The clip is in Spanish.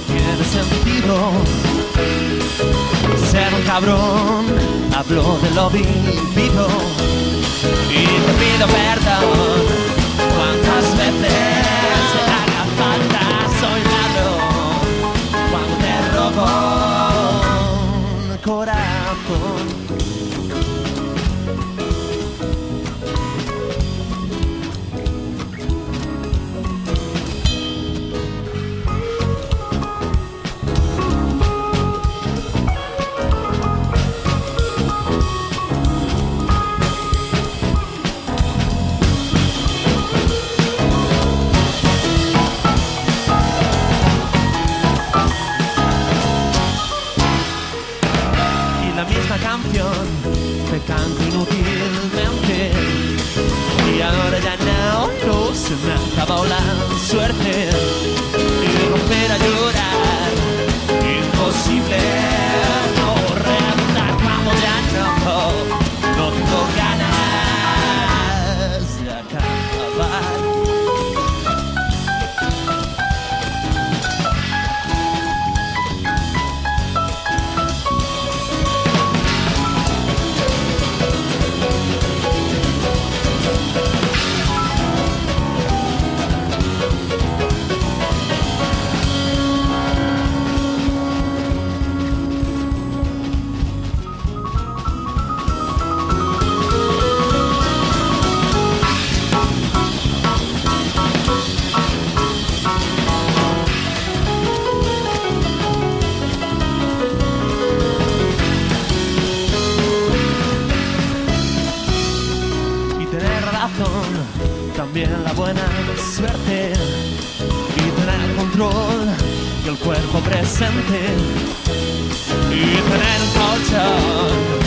tiene sentido. Ser un cabrón, hablo de lo vivido y te pido perdón cuantas veces te haga falta. Soy ladrón cuando te robo un corazón. La misma canción te canto inútilmente y ahora ya no se me acabó la suerte y romper a llorar, imposible no redundar cuando ya no tengo ganas de acabar. También la buena suerte y tener el control y el cuerpo presente y tener un colchón